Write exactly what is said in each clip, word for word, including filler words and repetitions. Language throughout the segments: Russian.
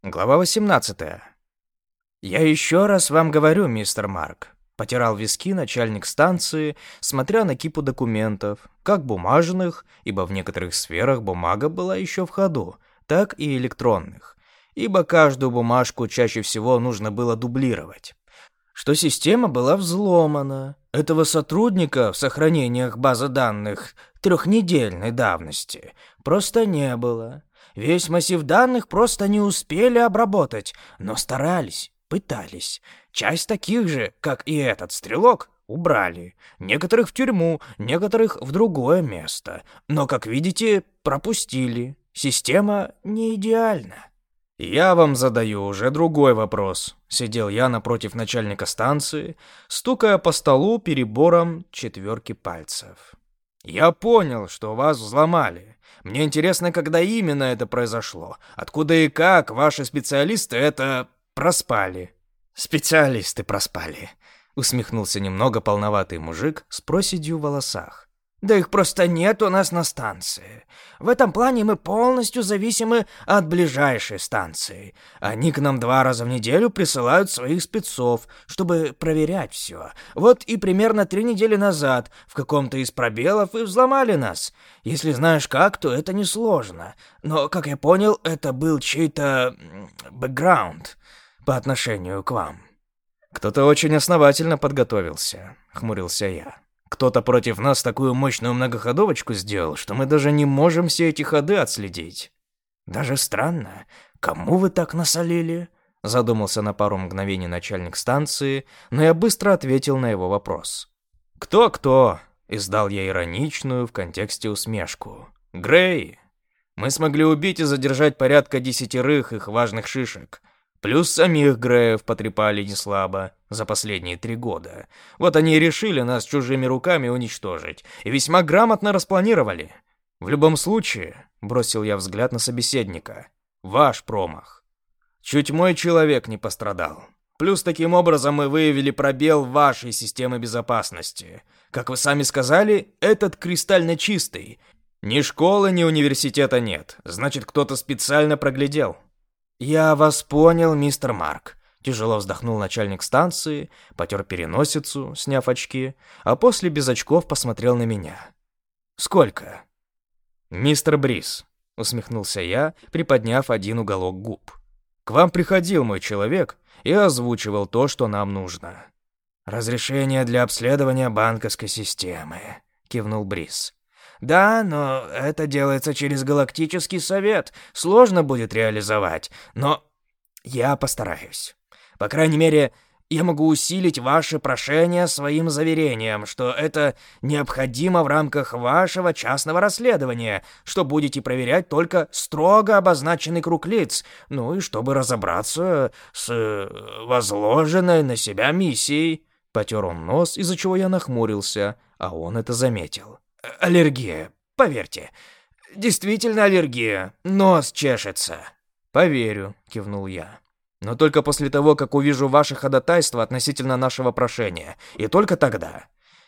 Глава восемнадцатая. «Я еще раз вам говорю, мистер Марк», — потирал виски начальник станции, смотря на кипу документов, как бумажных, ибо в некоторых сферах бумага была еще в ходу, так и электронных, ибо каждую бумажку чаще всего нужно было дублировать, что система была взломана. Этого сотрудника в сохранениях базы данных трехнедельной давности просто не было. Весь массив данных просто не успели обработать, но старались, пытались. Часть таких же, как и этот стрелок, убрали. Некоторых в тюрьму, некоторых в другое место. Но, как видите, пропустили. Система не идеальна. «Я вам задаю уже другой вопрос», — сидел я напротив начальника станции, стукая по столу перебором четверки пальцев. «Я понял, что вас взломали. Мне интересно, когда именно это произошло. Откуда и как ваши специалисты это проспали?» «Специалисты проспали», — усмехнулся немного полноватый мужик с проседью в волосах. «Да их просто нет у нас на станции. В этом плане мы полностью зависимы от ближайшей станции. Они к нам два раза в неделю присылают своих спецов, чтобы проверять все. Вот и примерно три недели назад в каком-то из пробелов и взломали нас. Если знаешь как, то это несложно. Но, как я понял, это был чей-то бэкграунд по отношению к вам». «Кто-то очень основательно подготовился», — хмурился я. «Кто-то против нас такую мощную многоходовочку сделал, что мы даже не можем все эти ходы отследить». «Даже странно. Кому вы так насолили?» — задумался на пару мгновений начальник станции, но я быстро ответил на его вопрос. «Кто-кто?» — издал я ироничную в контексте усмешку. «Грей. Мы смогли убить и задержать порядка десятерых их важных шишек. Плюс самих Греев потрепали неслабо за последние три года. Вот они и решили нас чужими руками уничтожить. И весьма грамотно распланировали. В любом случае, бросил я взгляд на собеседника, ваш промах. Чуть мой человек не пострадал. Плюс таким образом мы выявили пробел в вашей системе безопасности. Как вы сами сказали, этот кристально чистый. Ни школы, ни университета нет. Значит, кто-то специально проглядел». «Я вас понял, мистер Марк», — тяжело вздохнул начальник станции, потер переносицу, сняв очки, а после без очков посмотрел на меня. «Сколько?» «Мистер Брис», — усмехнулся я, приподняв один уголок губ. «К вам приходил мой человек и озвучивал то, что нам нужно». «Разрешение для обследования банковской системы», — кивнул Брис. «Да, но это делается через Галактический совет. Сложно будет реализовать, но я постараюсь. По крайней мере, я могу усилить ваше прошение своим заверением, что это необходимо в рамках вашего частного расследования, что будете проверять только строго обозначенный круг лиц, ну и чтобы разобраться с возложенной на себя миссией». Потер он нос, из-за чего я нахмурился, а он это заметил. «Аллергия, поверьте. Действительно аллергия. Нос чешется». «Поверю», — кивнул я. «Но только после того, как увижу ваше ходатайство относительно нашего прошения. И только тогда.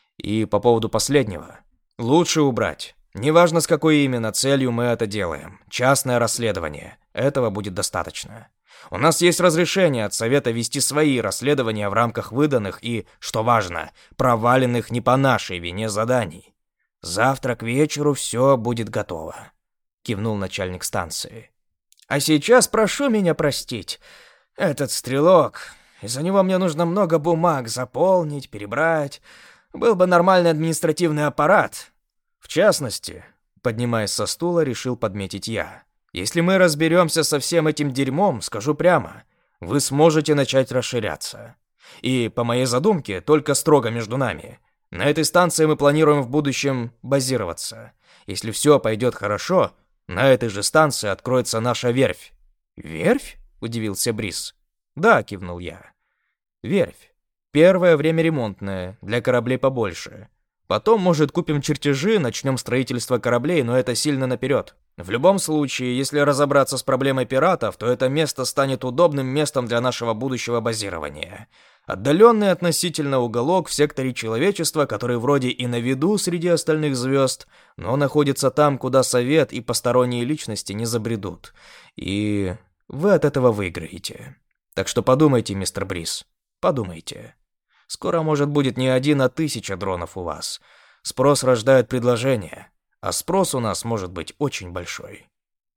И по поводу последнего. Лучше убрать. Неважно, с какой именно целью мы это делаем. Частное расследование. Этого будет достаточно. У нас есть разрешение от Совета вести свои расследования в рамках выданных и, что важно, проваленных не по нашей вине заданий. Завтра к вечеру все будет готово», — кивнул начальник станции. «А сейчас прошу меня простить. Этот стрелок, из-за него мне нужно много бумаг заполнить, перебрать. Был бы нормальный административный аппарат». «В частности», — поднимаясь со стула, решил подметить я, «если мы разберемся со всем этим дерьмом, скажу прямо, вы сможете начать расширяться. И, по моей задумке, только строго между нами. На этой станции мы планируем в будущем базироваться. Если все пойдет хорошо, на этой же станции откроется наша верфь». «Верфь?» — удивился Брис. «Да», — кивнул я. «Верфь. Первое время ремонтное, для кораблей побольше. Потом, может, купим чертежи, начнем строительство кораблей, но это сильно наперед. В любом случае, если разобраться с проблемой пиратов, то это место станет удобным местом для нашего будущего базирования. Отдаленный относительно уголок в секторе человечества, который вроде и на виду среди остальных звезд, но находится там, куда совет и посторонние личности не забредут. И вы от этого выиграете. Так что подумайте, мистер Брис, подумайте. Скоро, может, будет не один, а тысяча дронов у вас. Спрос рождает предложение, а спрос у нас может быть очень большой.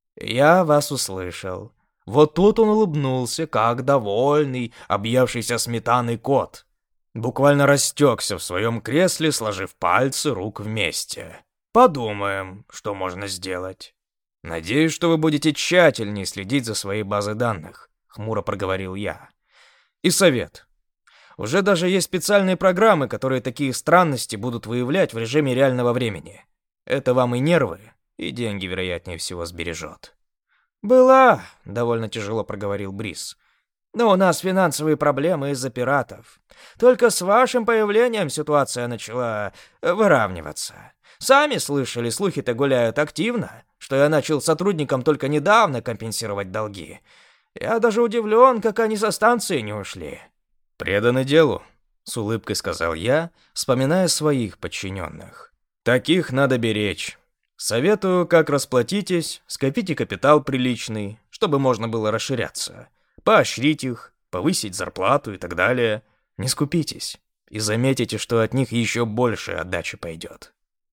Я вас услышал. Вот тут он улыбнулся, как довольный, объевшийся сметаной кот. Буквально растекся в своем кресле, сложив пальцы рук вместе. Подумаем, что можно сделать. Надеюсь, что вы будете тщательнее следить за своей базой данных, хмуро проговорил я. И совет. Уже даже есть специальные программы, которые такие странности будут выявлять в режиме реального времени. Это вам и нервы, и деньги, вероятнее всего, сбережет. «Была», — довольно тяжело проговорил Брис. «Но у нас финансовые проблемы из-за пиратов. Только с вашим появлением ситуация начала выравниваться. Сами слышали, слухи-то гуляют активно, что я начал сотрудникам только недавно компенсировать долги. Я даже удивлен, как они со станции не ушли». «Преданы делу», — с улыбкой сказал я, вспоминая своих подчиненных. «Таких надо беречь. Советую, как расплатитесь, скопите капитал приличный, чтобы можно было расширяться, поощрить их, повысить зарплату и так далее. Не скупитесь, и заметите, что от них еще больше отдачи пойдет».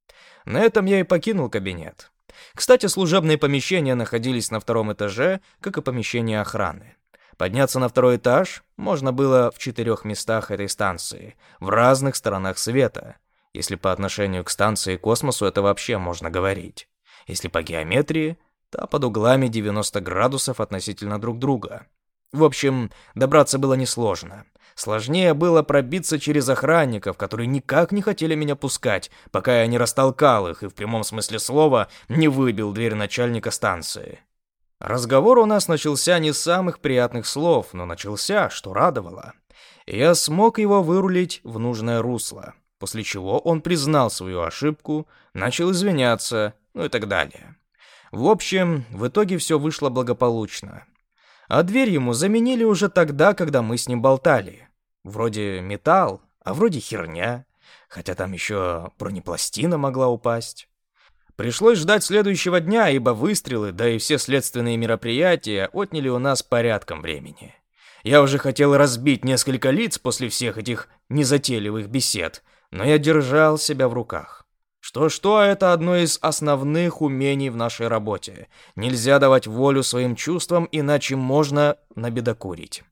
На этом я и покинул кабинет. Кстати, служебные помещения находились на втором этаже, как и помещения охраны. Подняться на второй этаж можно было в четырех местах этой станции, в разных сторонах света, если по отношению к станции и космосу это вообще можно говорить. Если по геометрии, то под углами девяносто градусов относительно друг друга. В общем, добраться было несложно. Сложнее было пробиться через охранников, которые никак не хотели меня пускать, пока я не растолкал их и в прямом смысле слова не выбил дверь начальника станции. Разговор у нас начался не с самых приятных слов, но начался, что радовало. Я смог его вырулить в нужное русло, после чего он признал свою ошибку, начал извиняться, ну и так далее. В общем, в итоге все вышло благополучно. А дверь ему заменили уже тогда, когда мы с ним болтали. Вроде металл, а вроде херня, хотя там еще бронепластина могла упасть. Пришлось ждать следующего дня, ибо выстрелы, да и все следственные мероприятия отняли у нас порядком времени. Я уже хотел разбить несколько лиц после всех этих незатейливых бесед, но я держал себя в руках. Что-что, это одно из основных умений в нашей работе. Нельзя давать волю своим чувствам, иначе можно набедокурить.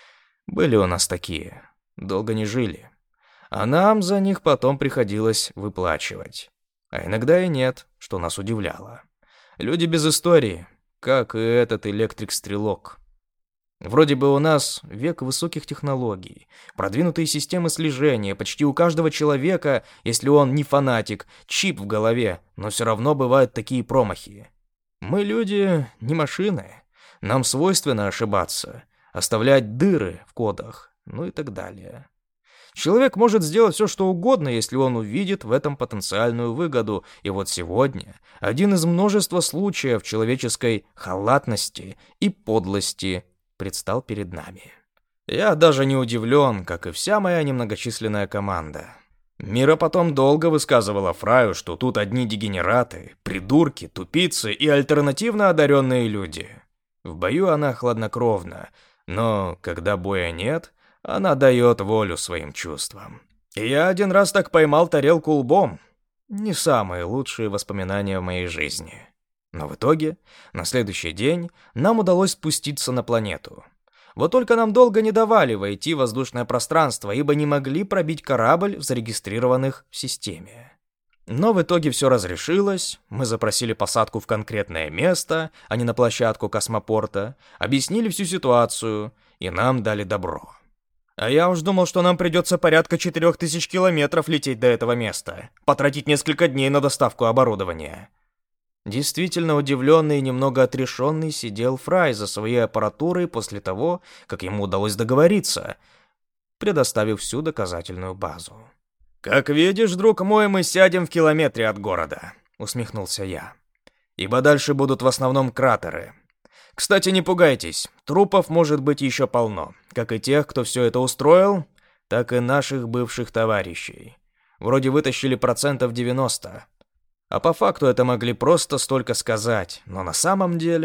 Были у нас такие, долго не жили, а нам за них потом приходилось выплачивать. А иногда и нет, что нас удивляло. Люди без истории, как и этот электрик-стрелок. Вроде бы у нас век высоких технологий, продвинутые системы слежения, почти у каждого человека, если он не фанатик, чип в голове, но все равно бывают такие промахи. Мы люди не машины, нам свойственно ошибаться, оставлять дыры в кодах, ну и так далее. Человек может сделать все, что угодно, если он увидит в этом потенциальную выгоду. И вот сегодня один из множества случаев человеческой халатности и подлости предстал перед нами. Я даже не удивлен, как и вся моя немногочисленная команда. Мира потом долго высказывала Фраю, что тут одни дегенераты, придурки, тупицы и альтернативно одаренные люди. В бою она хладнокровна, но когда боя нет, она дает волю своим чувствам. И я один раз так поймал тарелку лбом. Не самые лучшие воспоминания в моей жизни. Но в итоге, на следующий день, нам удалось спуститься на планету. Вот только нам долго не давали войти в воздушное пространство, ибо не могли пробить корабль в зарегистрированных в системе. Но в итоге все разрешилось, мы запросили посадку в конкретное место, а не на площадку космопорта, объяснили всю ситуацию, и нам дали добро. А я уж думал, что нам придется порядка четырех тысяч километров лететь до этого места, потратить несколько дней на доставку оборудования. Действительно удивленный и немного отрешенный сидел Фрай за своей аппаратурой после того, как ему удалось договориться, предоставив всю доказательную базу. «Как видишь, друг мой, мы сядем в километре от города», — усмехнулся я. «Ибо дальше будут в основном кратеры. Кстати, не пугайтесь, трупов может быть еще полно, как и тех, кто все это устроил, так и наших бывших товарищей. Вроде вытащили процентов девяносто. А по факту это могли просто столько сказать, но на самом деле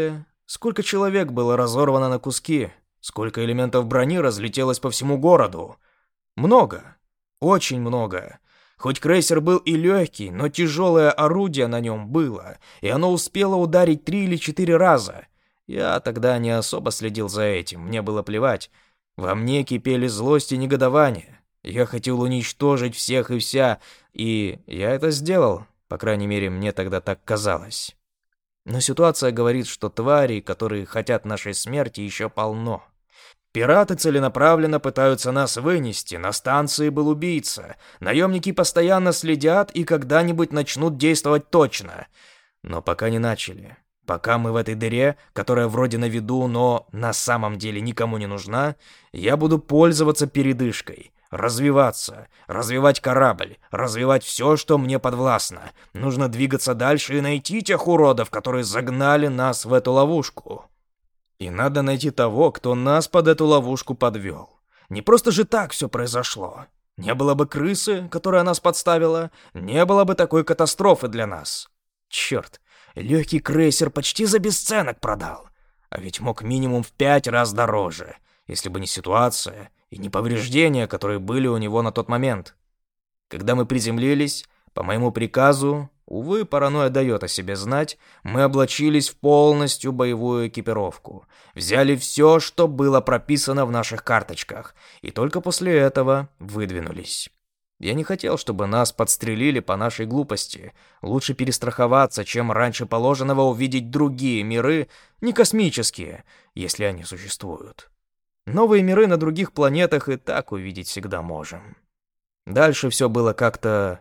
Сколько человек было разорвано на куски? Сколько элементов брони разлетелось по всему городу? Много. Очень много. Хоть крейсер был и легкий, но тяжелое орудие на нем было, и оно успело ударить три или четыре раза. Я тогда не особо следил за этим, мне было плевать. Во мне кипели злость и негодование. Я хотел уничтожить всех и вся, и я это сделал, по крайней мере, мне тогда так казалось. Но ситуация говорит, что тварей, которые хотят нашей смерти, еще полно. Пираты целенаправленно пытаются нас вынести, на станции был убийца. Наемники постоянно следят и когда-нибудь начнут действовать точно. Но пока не начали. Пока мы в этой дыре, которая вроде на виду, но на самом деле никому не нужна, я буду пользоваться передышкой, развиваться, развивать корабль, развивать все, что мне подвластно. Нужно двигаться дальше и найти тех уродов, которые загнали нас в эту ловушку. И надо найти того, кто нас под эту ловушку подвел. Не просто же так все произошло. Не было бы крысы, которая нас подставила, не было бы такой катастрофы для нас. Черт, легкий крейсер почти за бесценок продал. А ведь мог минимум в пять раз дороже, если бы не ситуация и не повреждения, которые были у него на тот момент. Когда мы приземлились, по моему приказу, увы, паранойя дает о себе знать, мы облачились в полностью боевую экипировку, взяли все, что было прописано в наших карточках, и только после этого выдвинулись. Я не хотел, чтобы нас подстрелили по нашей глупости. Лучше перестраховаться, чем раньше положенного увидеть другие миры, не космические, если они существуют. Новые миры на других планетах и так увидеть всегда можем. Дальше все было как-то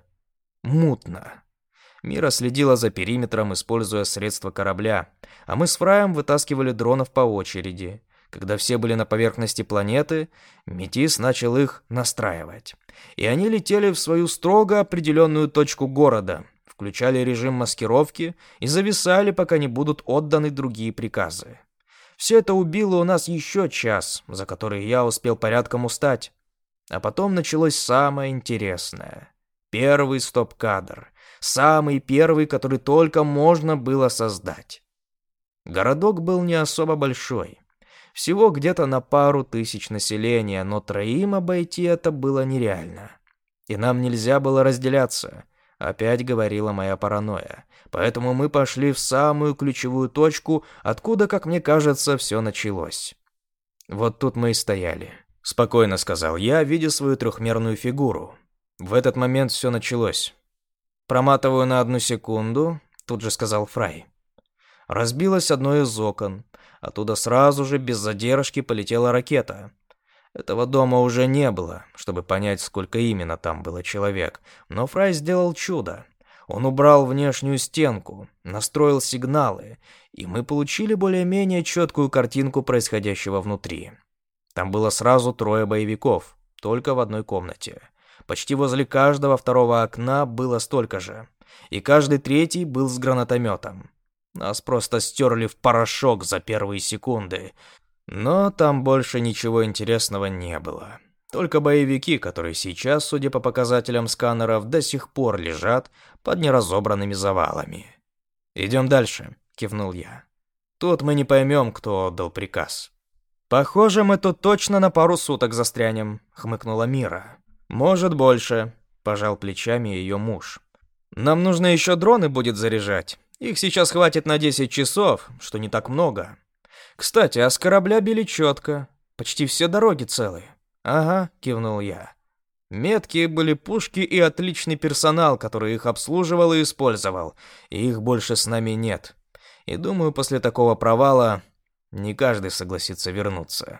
мутно. Мира следила за периметром, используя средства корабля, а мы с Фраем вытаскивали дронов по очереди. Когда все были на поверхности планеты, Метис начал их настраивать. И они летели в свою строго определенную точку города, включали режим маскировки и зависали, пока не будут отданы другие приказы. Все это убило у нас еще час, за который я успел порядком устать. А потом началось самое интересное. Первый стоп-кадр. Самый первый, который только можно было создать. Городок был не особо большой. Всего где-то на пару тысяч населения, но троим обойти это было нереально. И нам нельзя было разделяться. Опять говорила моя паранойя. Поэтому мы пошли в самую ключевую точку, откуда, как мне кажется, все началось. Вот тут мы и стояли. Спокойно сказал я, видя свою трехмерную фигуру. В этот момент все началось. Проматываю на одну секунду, тут же сказал Фрай. Разбилось одно из окон. Оттуда сразу же, без задержки, полетела ракета. Этого дома уже не было, чтобы понять, сколько именно там было человек. Но Фрай сделал чудо. Он убрал внешнюю стенку, настроил сигналы, и мы получили более-менее четкую картинку происходящего внутри. Там было сразу трое боевиков, только в одной комнате. Почти возле каждого второго окна было столько же. И каждый третий был с гранатометом. Нас просто стерли в порошок за первые секунды. Но там больше ничего интересного не было. Только боевики, которые сейчас, судя по показателям сканеров, до сих пор лежат под неразобранными завалами. «Идем дальше», — кивнул я. «Тут мы не поймем, кто отдал приказ». «Похоже, мы тут точно на пару суток застрянем», — хмыкнула Мира. «Может, больше», — пожал плечами ее муж. «Нам нужно еще дроны будет заряжать. Их сейчас хватит на десять часов, что не так много. Кстати, а с корабля били четко. Почти все дороги целые». «Ага», — кивнул я. Меткие были пушки и отличный персонал, который их обслуживал и использовал. И их больше с нами нет. И думаю, после такого провала не каждый согласится вернуться.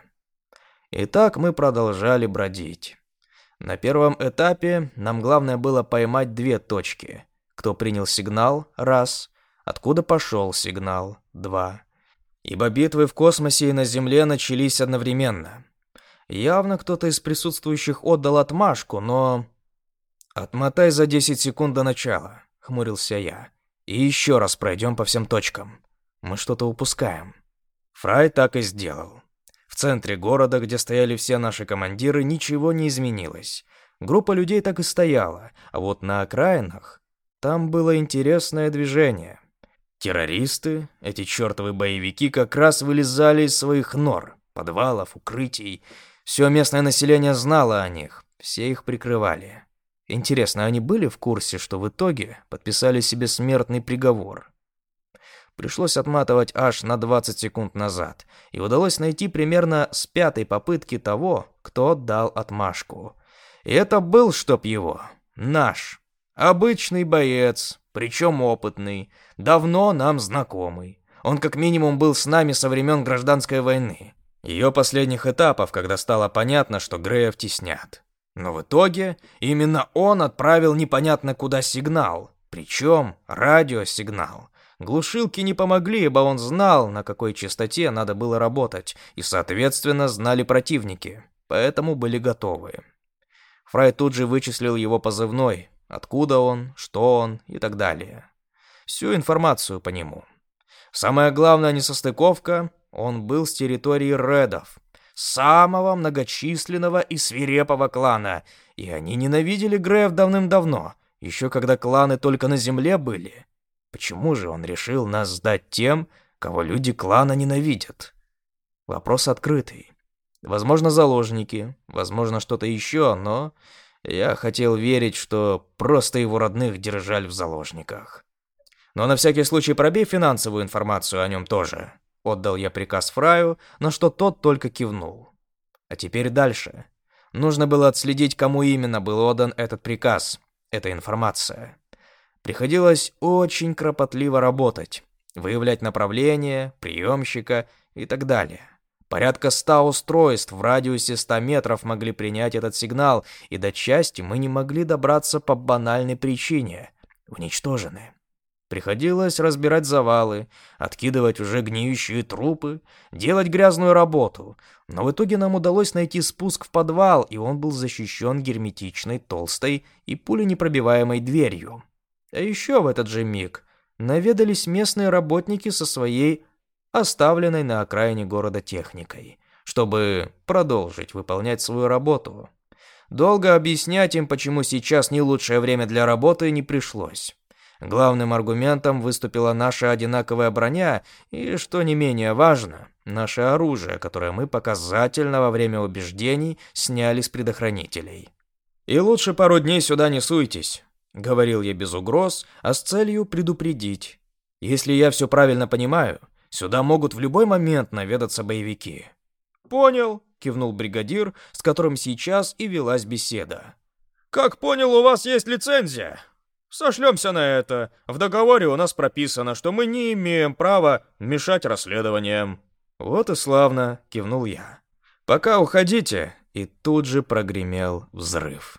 Итак, мы продолжали бродить. На первом этапе нам главное было поймать две точки. Кто принял сигнал – раз. Откуда пошел сигнал – два. Ибо битвы в космосе и на Земле начались одновременно. Явно кто-то из присутствующих отдал отмашку, но... «Отмотай за десять секунд до начала», — хмурился я. «И еще раз пройдем по всем точкам. Мы что-то упускаем». Фрай так и сделал. В центре города, где стояли все наши командиры, ничего не изменилось. Группа людей так и стояла, а вот на окраинах там было интересное движение. Террористы, эти чертовы боевики, как раз вылезали из своих нор, подвалов, укрытий. Все местное население знало о них, все их прикрывали. Интересно, они были в курсе, что в итоге подписали себе смертный приговор? Пришлось отматывать аж на двадцать секунд назад, и удалось найти примерно с пятой попытки того, кто дал отмашку. И это был, чтоб его, наш, обычный боец, причем опытный, давно нам знакомый. Он как минимум был с нами со времен Гражданской войны, ее последних этапов, когда стало понятно, что Греев теснят. Но в итоге именно он отправил непонятно куда сигнал, причем радиосигнал. Глушилки не помогли, ибо он знал, на какой частоте надо было работать, и, соответственно, знали противники, поэтому были готовы. Фрай тут же вычислил его позывной, откуда он, что он и так далее. Всю информацию по нему. Самая главная несостыковка — он был с территории Редов, самого многочисленного и свирепого клана, и они ненавидели Греев давным-давно, еще когда кланы только на земле были. Почему же он решил нас сдать тем, кого люди клана ненавидят? Вопрос открытый. Возможно, заложники, возможно, что-то еще, но я хотел верить, что просто его родных держали в заложниках. Но на всякий случай пробей финансовую информацию о нем тоже. Отдал я приказ Фраю, на что тот только кивнул. А теперь дальше. Нужно было отследить, кому именно был отдан этот приказ, эта информация. Приходилось очень кропотливо работать, выявлять направление, приемщика и так далее. Порядка ста устройств в радиусе ста метров могли принять этот сигнал, и до части мы не могли добраться по банальной причине — уничтожены. Приходилось разбирать завалы, откидывать уже гниющие трупы, делать грязную работу, но в итоге нам удалось найти спуск в подвал, и он был защищен герметичной, толстой и пуленепробиваемой дверью. А еще в этот же миг наведались местные работники со своей оставленной на окраине города техникой, чтобы продолжить выполнять свою работу. Долго объяснять им, почему сейчас не лучшее время для работы, не пришлось. Главным аргументом выступила наша одинаковая броня и, что не менее важно, наше оружие, которое мы показательно во время убеждений сняли с предохранителей. «И лучше пару дней сюда не суйтесь», — говорил я без угроз, а с целью предупредить. «Если я все правильно понимаю, сюда могут в любой момент наведаться боевики». «Понял», — кивнул бригадир, с которым сейчас и велась беседа. «Как понял, у вас есть лицензия?» «Сошлемся на это. В договоре у нас прописано, что мы не имеем права мешать расследованиям». «Вот и славно», — кивнул я. «Пока уходите». И тут же прогремел взрыв.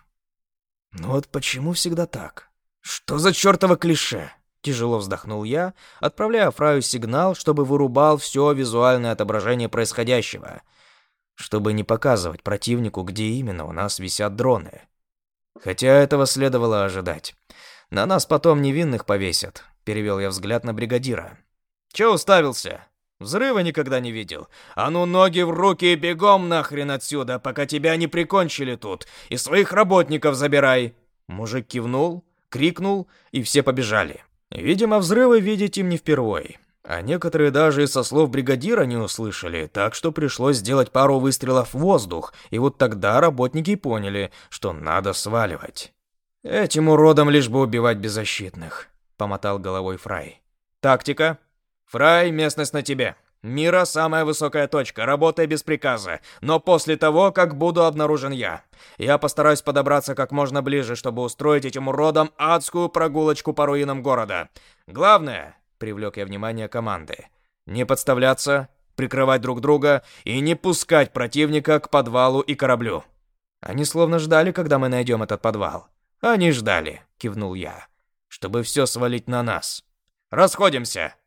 «Ну вот почему всегда так? Что за чертово клише?» Тяжело вздохнул я, отправляя Фраю сигнал, чтобы вырубал все визуальное отображение происходящего, чтобы не показывать противнику, где именно у нас висят дроны. Хотя этого следовало ожидать. «На нас потом невинных повесят», — перевел я взгляд на бригадира. «Чё уставился? Взрыва никогда не видел? А ну ноги в руки и бегом нахрен отсюда, пока тебя не прикончили тут, и своих работников забирай!» Мужик кивнул, крикнул, и все побежали. Видимо, взрывы видеть им не впервой. А некоторые даже и со слов бригадира не услышали, так что пришлось сделать пару выстрелов в воздух, и вот тогда работники поняли, что надо сваливать. «Этим уродам лишь бы убивать беззащитных», — помотал головой Фрай. «Тактика? Фрай, местность на тебе. Мира самая высокая точка, работай без приказа, но после того, как буду обнаружен я. Я постараюсь подобраться как можно ближе, чтобы устроить этим уродам адскую прогулочку по руинам города. Главное, — привлек я внимание команды, — не подставляться, прикрывать друг друга и не пускать противника к подвалу и кораблю». Они словно ждали, когда мы найдем этот подвал. «Они ждали», — кивнул я, — «чтобы все свалить на нас. Расходимся».